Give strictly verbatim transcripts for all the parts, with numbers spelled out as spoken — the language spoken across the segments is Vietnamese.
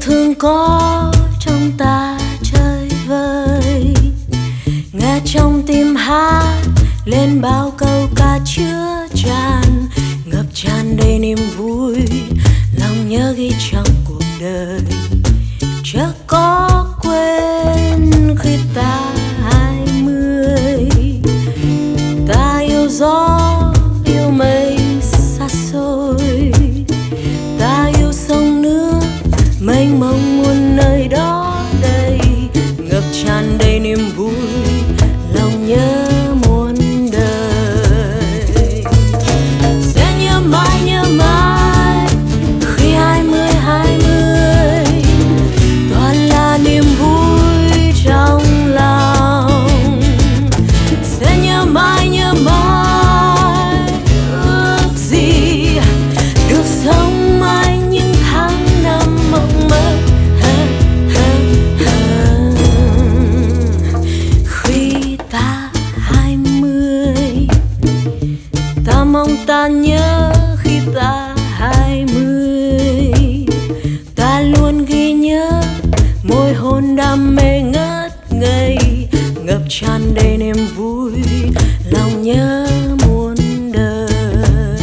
thương có trong ta chơi vơi, nghe trong tim hát lên bao câu ca chứa tràn, ngập tràn đầy niềm vui, lòng nhớ ghi trong cuộc đời. Chớ có quên khi ta hai mươi, ta yêu gió yêu mây xa xôi, ta yêu sông nước mênh mông muôn nơi đó đây, ngập tràn đầy niềm vui, lòng nhớ muôn đời. Sẽ nhớ mãi nhớ mãi khi hai mươi hai mươi, toàn là niềm vui trong lòng. Sẽ nhớ mãi nhớ mãi ước gì được sống mãi những tháng năm mộng mơ. Khi ta hai mươi, ta mong ta nhớ khi ta hai mươi, ta luôn ghi nhớ môi hôn đam mê ngất ngây, ngập tràn đầy niềm vui, lòng nhớ muôn đời.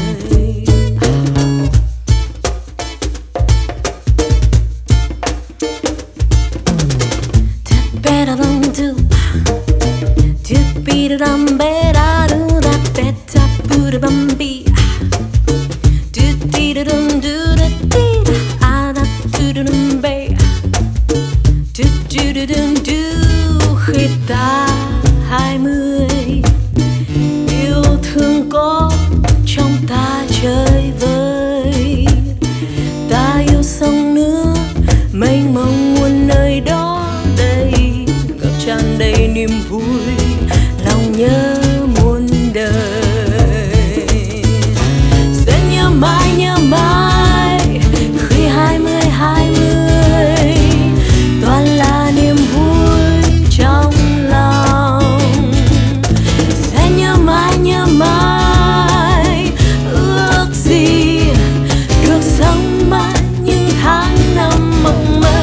Better than do, do beat it on better do that better put it on be, do beat it on do the beat ah that do the be, do do do do do. Khi ta hai mươi, yêu thương có trong ta chơi vơi, ta yêu sông nước mênh mông muôn nơi đó đây, ngập tràn đầy niềm vui, lòng nhớ muôn đời. Sẽ nhớ mãi nhớ mãi khi hai mươi hai mươi, toàn là niềm vui trong lòng. Sẽ nhớ mãi nhớ mãi ước gì được sống mãi những tháng năm mộng mơ.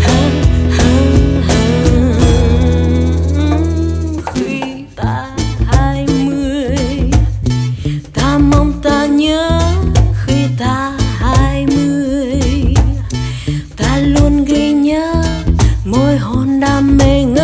Khi ta hai mươi, ta mong ta nhớ khi ta hai mươi, ta luôn ghi nhớ môi hôn đam mê ngất